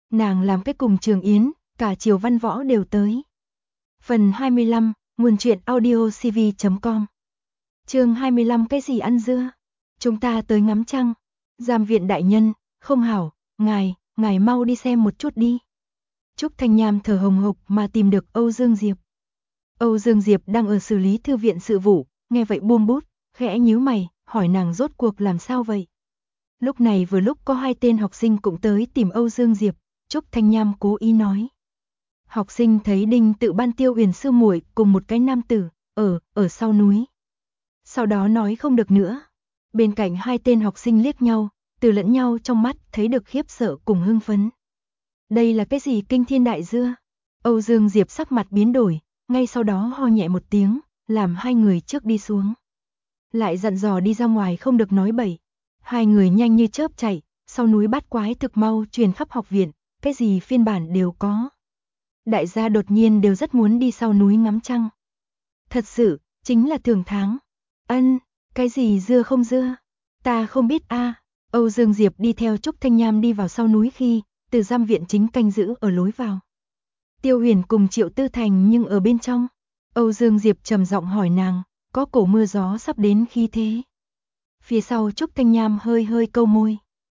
Nàng làm cái cùng Trường Yến, cả Triều Văn Võ đều tới. Phần 25, nguồn truyện audiocv.com. Chương 25 cái gì ăn dưa? Chúng ta tới ngắm trăng. Giám viện đại nhân, không hảo, ngài mau đi xem một chút đi. Trúc Thanh Nham thở hồng hộc mà tìm được Âu Dương Diệp. Âu Dương Diệp đang ở xử lý thư viện sự vụ, nghe vậy buông bút, khẽ nhíu mày, hỏi nàng rốt cuộc làm sao vậy. Lúc này vừa lúc có 2 tên học sinh cũng tới tìm Âu Dương Diệp, Trúc Thanh Nham cố ý nói. Học sinh thấy Đinh Tự Ban Tiêu Huyền sư muội cùng một cái nam tử, ở sau núi. Sau đó nói không được nữa. Bên cạnh 2 tên học sinh liếc nhau, từ lẫn nhau trong mắt thấy được khiếp sợ cùng hưng phấn. Đây là cái gì kinh thiên đại dưa? Âu Dương Diệp sắc mặt biến đổi, ngay sau đó ho nhẹ một tiếng, làm 2 người trước đi xuống. Lại dặn dò đi ra ngoài không được nói bậy. 2 người nhanh như chớp chạy, sau núi bát quái thực mau truyền khắp học viện, cái gì phiên bản đều có. Đại gia đột nhiên đều rất muốn đi sau núi ngắm trăng. Thật sự, chính là thường tháng. Cái gì dưa không dưa? Ta không biết a. Âu Dương Diệp đi theo Trúc Thanh Nham đi vào sau núi khi, từ giám viện chính canh giữ ở lối vào. Tiêu Huyền cùng Triệu Tư Thành nhưng ở bên trong. Âu Dương Diệp trầm giọng hỏi nàng, có cổ mưa gió sắp đến khi thế. Phía sau Trúc Thanh Nham hơi câu môi.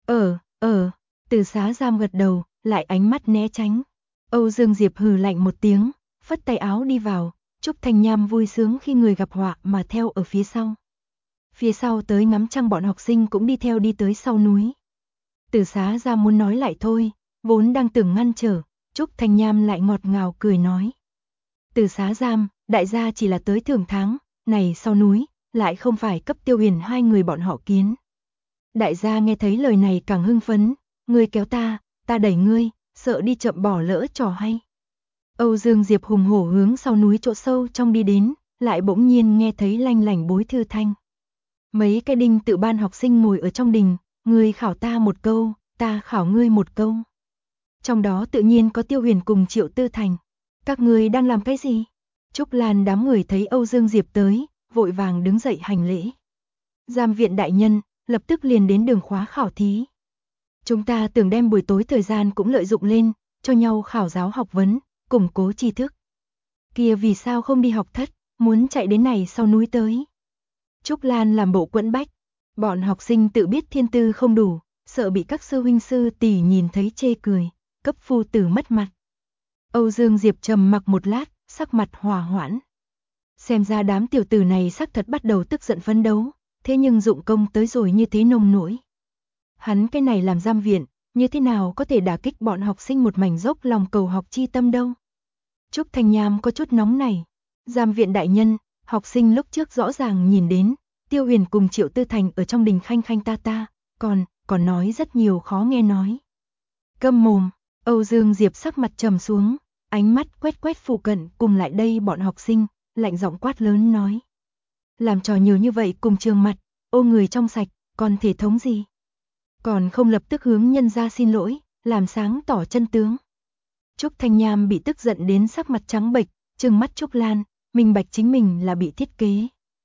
Từ Xá Giam gật đầu, lại ánh mắt né tránh. Âu Dương Diệp hừ lạnh một tiếng, phất tay áo đi vào, Trúc Thanh Nham vui sướng khi người gặp họa mà theo ở phía sau. Phía sau tới ngắm trăng bọn học sinh cũng đi theo đi tới sau núi. Từ Xá Giam muốn nói lại thôi, vốn đang tưởng ngăn trở, Trúc Thanh Nham lại ngọt ngào cười nói. Từ Xá Giam, đại gia chỉ là tới thưởng tháng, này sau núi, lại không phải cấp Tiêu Huyền 2 người bọn họ kiến. Đại gia nghe thấy lời này càng hưng phấn, ngươi kéo ta đẩy ngươi, sợ đi chậm bỏ lỡ trò hay. Âu Dương Diệp hùng hổ hướng sau núi chỗ sâu trong đi đến, lại bỗng nhiên nghe thấy lanh lảnh bối thư thanh. Mấy cái Đinh Tự Ban học sinh ngồi ở trong đình, ngươi khảo ta một câu, ta khảo ngươi một câu. Trong đó tự nhiên có Tiêu Huyền cùng Triệu Tư Thành. Các ngươi đang làm cái gì? Trúc Lan đám người thấy Âu Dương Diệp tới, vội vàng đứng dậy hành lễ. Giám viện đại nhân, lập tức liền đến đường khóa khảo thí. Chúng ta tưởng đem buổi tối thời gian cũng lợi dụng lên, cho nhau khảo giáo học vấn, củng cố tri thức. Kia vì sao không đi học thất, muốn chạy đến này sau núi tới. Trúc Lan làm bộ quẫn bách, bọn học sinh tự biết thiên tư không đủ, sợ bị các sư huynh sư tỷ nhìn thấy chê cười, cấp phu tử mất mặt. Âu Dương Diệp trầm mặc một lát, sắc mặt hòa hoãn. Xem ra đám tiểu tử này xác thật bắt đầu tức giận phấn đấu, thế nhưng dụng công tới rồi như thế nông nỗi. Hắn cái này làm giám viện, như thế nào có thể đả kích bọn học sinh một mảnh dốc lòng cầu học chi tâm đâu. Trúc Thanh Nham có chút nóng này. Giám viện đại nhân, học sinh lúc trước rõ ràng nhìn đến, Tiêu Huyền cùng Triệu Tư Thành ở trong đình khanh khanh ta, còn nói rất nhiều khó nghe nói. Câm mồm, Âu Dương Diệp sắc mặt trầm xuống, ánh mắt quét phụ cận cùng lại đây bọn học sinh, lạnh giọng quát lớn nói. Làm trò nhiều như vậy cùng trường mặt, ô người trong sạch, còn thể thống gì? Còn không lập tức hướng nhân ra xin lỗi, làm sáng tỏ chân tướng. Trúc Thanh Nham bị tức giận đến sắc mặt trắng bệch, trừng mắt Trúc Lan, minh bạch chính mình là bị thiết kế.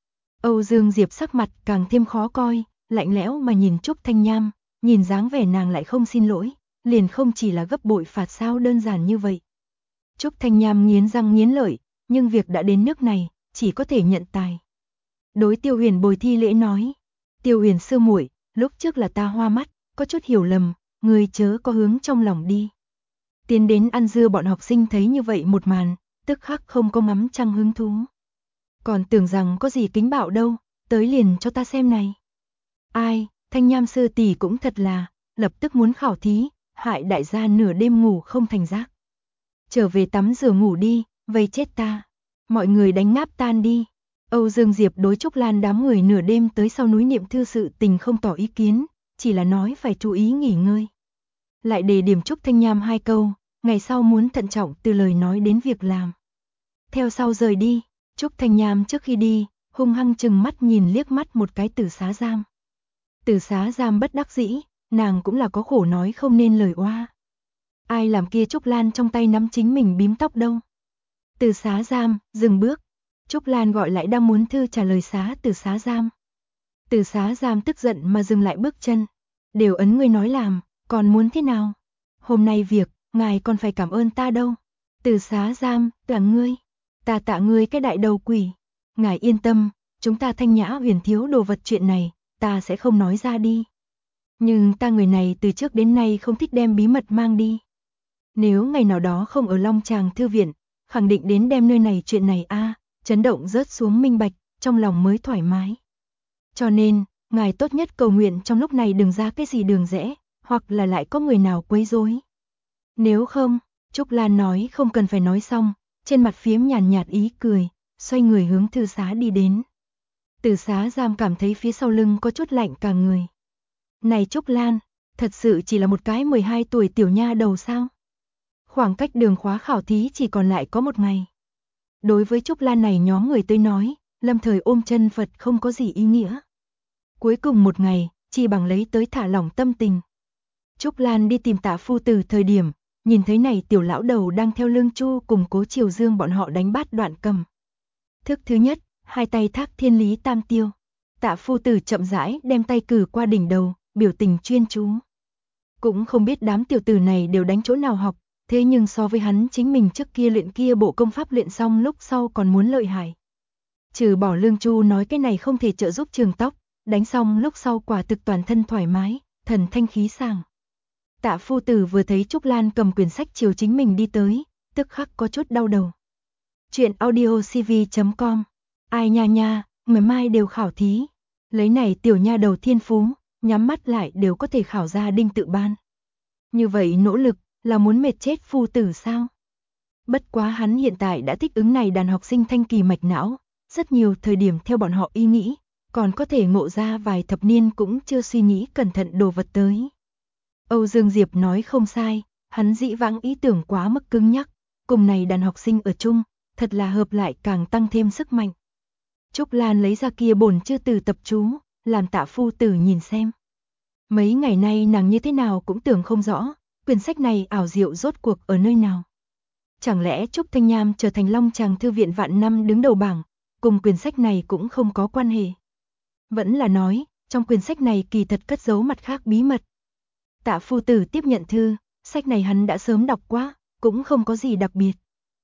Âu Dương Diệp sắc mặt càng thêm khó coi, lạnh lẽo mà nhìn Trúc Thanh Nham, nhìn dáng vẻ nàng lại không xin lỗi, liền không chỉ là gấp bội phạt sao đơn giản như vậy. Trúc Thanh Nham nghiến răng nghiến lợi, nhưng việc đã đến nước này, chỉ có thể nhận tài. Đối Tiêu Huyền bồi thi lễ nói, Tiêu Huyền sư muội, lúc trước là ta hoa mắt, có chút hiểu lầm, người chớ có hướng trong lòng đi. Tiến đến ăn dưa bọn học sinh thấy như vậy một màn, tức khắc không có ngắm trăng hứng thú. Còn tưởng rằng có gì kính bạo đâu, tới liền cho ta xem này. Ai, Thanh Nham sư tỷ cũng thật là, lập tức muốn khảo thí, hại đại gia nửa đêm ngủ không thành giấc. Trở về tắm rửa ngủ đi, vây chết ta. Mọi người đánh ngáp tan đi. Âu Dương Diệp đối Trúc Lan đám người nửa đêm tới sau núi niệm thư sự tình không tỏ ý kiến, chỉ là nói phải chú ý nghỉ ngơi. Lại đề điểm Trúc Thanh Nham 2 câu, ngày sau muốn thận trọng từ lời nói đến việc làm. Theo sau rời đi, Trúc Thanh Nham trước khi đi, hung hăng chừng mắt nhìn liếc mắt một cái Từ Xá Giam. Từ Xá Giam bất đắc dĩ, nàng cũng là có khổ nói không nên lời oa. Ai làm kia Trúc Lan trong tay nắm chính mình bím tóc đâu. Từ Xá Giam, dừng bước. Trúc Lan gọi lại đang muốn thư trả lời Từ Xá Giam. Từ Xá Giam tức giận mà dừng lại bước chân. Đều ấn ngươi nói làm, còn muốn thế nào? Hôm nay việc, ngài còn phải cảm ơn ta đâu. Từ Xá Giam, tạ ngươi. Ta tạ ngươi cái đại đầu quỷ. Ngài yên tâm, chúng ta Thanh Nhã Huyền thiếu đồ vật chuyện này, ta sẽ không nói ra đi. Nhưng ta người này từ trước đến nay không thích đem bí mật mang đi. Nếu ngày nào đó không ở Long Tràng Thư Viện, khẳng định đến đem nơi này chuyện này chấn động rớt xuống minh bạch, trong lòng mới thoải mái. Cho nên, ngài tốt nhất cầu nguyện trong lúc này đừng ra cái gì đường rẽ, hoặc là lại có người nào quấy rối. Nếu không, Trúc Lan nói không cần phải nói xong, trên mặt phiếm nhàn nhạt ý cười, xoay người hướng thư xá đi đến. Từ Xá Giam cảm thấy phía sau lưng có chút lạnh cả người. Này Trúc Lan, thật sự chỉ là một cái 12 tuổi tiểu nha đầu sao? Khoảng cách đường khóa khảo thí chỉ còn lại có một ngày. Đối với Trúc Lan này nhóm người tới nói, lâm thời ôm chân Phật không có gì ý nghĩa. Cuối cùng một ngày, chỉ bằng lấy tới thả lỏng tâm tình. Trúc Lan đi tìm Tạ Phu Tử thời điểm, nhìn thấy này tiểu lão đầu đang theo Lương Chu cùng Cố Triều Dương bọn họ đánh bát đoạn cầm. Thức thứ nhất, hai tay thác thiên lý tam tiêu. Tạ Phu Tử chậm rãi đem tay cử qua đỉnh đầu, biểu tình chuyên chú. Cũng không biết đám tiểu tử này đều đánh chỗ nào học, thế nhưng so với hắn chính mình trước kia luyện kia bộ công pháp luyện xong lúc sau còn muốn lợi hại. Trừ bỏ Lương Chu nói cái này không thể trợ giúp trường tóc, đánh xong lúc sau quả thực toàn thân thoải mái, thần thanh khí sảng. Tạ Phu Tử vừa thấy Trúc Lan cầm quyển sách chiều chính mình đi tới, tức khắc có chút đau đầu. Chuyện audiocv.com. Ai nha nha, ngày mai đều khảo thí. Lấy này tiểu nha đầu thiên phú, nhắm mắt lại đều có thể khảo ra đinh tự ban. Như vậy nỗ lực, là muốn mệt chết Phu Tử sao? Bất quá hắn hiện tại đã thích ứng này đàn học sinh thanh kỳ mạch não, rất nhiều thời điểm theo bọn họ ý nghĩ, còn có thể ngộ ra vài thập niên cũng chưa suy nghĩ cẩn thận đồ vật tới. Âu Dương Diệp nói không sai, hắn dĩ vãng ý tưởng quá mức cứng nhắc, cùng này đàn học sinh ở chung, thật là hợp lại càng tăng thêm sức mạnh. Trúc Lan lấy ra kia bổn chư từ tập chú, làm Tạ Phu Tử nhìn xem. Mấy ngày nay nàng như thế nào cũng tưởng không rõ, quyển sách này ảo diệu rốt cuộc ở nơi nào. Chẳng lẽ Trúc Thanh Nham trở thành Long Tràng Thư Viện vạn năm đứng đầu bảng, cùng quyển sách này cũng không có quan hệ. Vẫn là nói, trong quyển sách này kỳ thật cất giấu mặt khác bí mật. Tạ Phu Tử tiếp nhận thư, sách này hắn đã sớm đọc qua, cũng không có gì đặc biệt.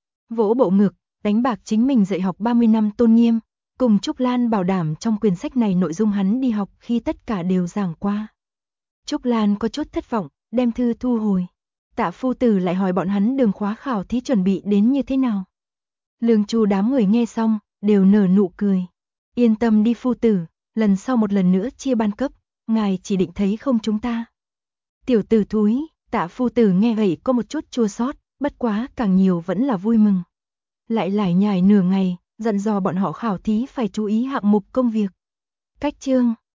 Vỗ bộ ngực, đánh bạc chính mình dạy học 30 năm tôn nghiêm, cùng Trúc Lan bảo đảm trong quyển sách này nội dung hắn đi học khi tất cả đều giảng qua. Trúc Lan có chút thất vọng, đem thư thu hồi. Tạ Phu Tử lại hỏi bọn hắn đường khóa khảo thí chuẩn bị đến như thế nào. Lương Chu đám người nghe xong, đều nở nụ cười. Yên tâm đi Phu Tử, lần sau một lần nữa chia ban cấp, ngài chỉ định thấy không chúng ta. Tiểu tử thúi, Tạ Phu Tử nghe vậy có một chút chua xót, bất quá càng nhiều vẫn là vui mừng. Lại lải nhải nửa ngày, dặn dò bọn họ khảo thí phải chú ý hạng mục công việc. Cách chương